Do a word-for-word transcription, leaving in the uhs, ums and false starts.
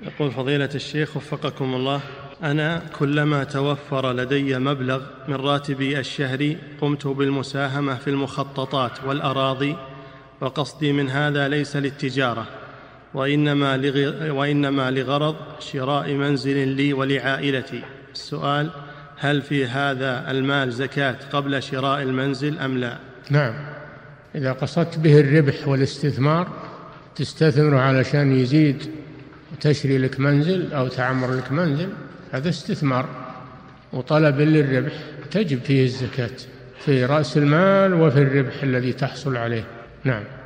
يقول فضيلة الشيخ وفقكم الله، أنا كلما توفر لدي مبلغ من راتبي الشهري قمت بالمساهمة في المخططات والأراضي، وقصدي من هذا ليس للتجارة وإنما, لغ... وإنما لغرض شراء منزل لي ولعائلتي. السؤال: هل في هذا المال زكاة قبل شراء المنزل أم لا؟ نعم، إذا قصدت به الربح والاستثمار، تستثمر علشان يزيد وتشري لك منزل أو تعمر لك منزل، هذا استثمار وطلب للربح، تجب فيه الزكاة في رأس المال وفي الربح الذي تحصل عليه. نعم.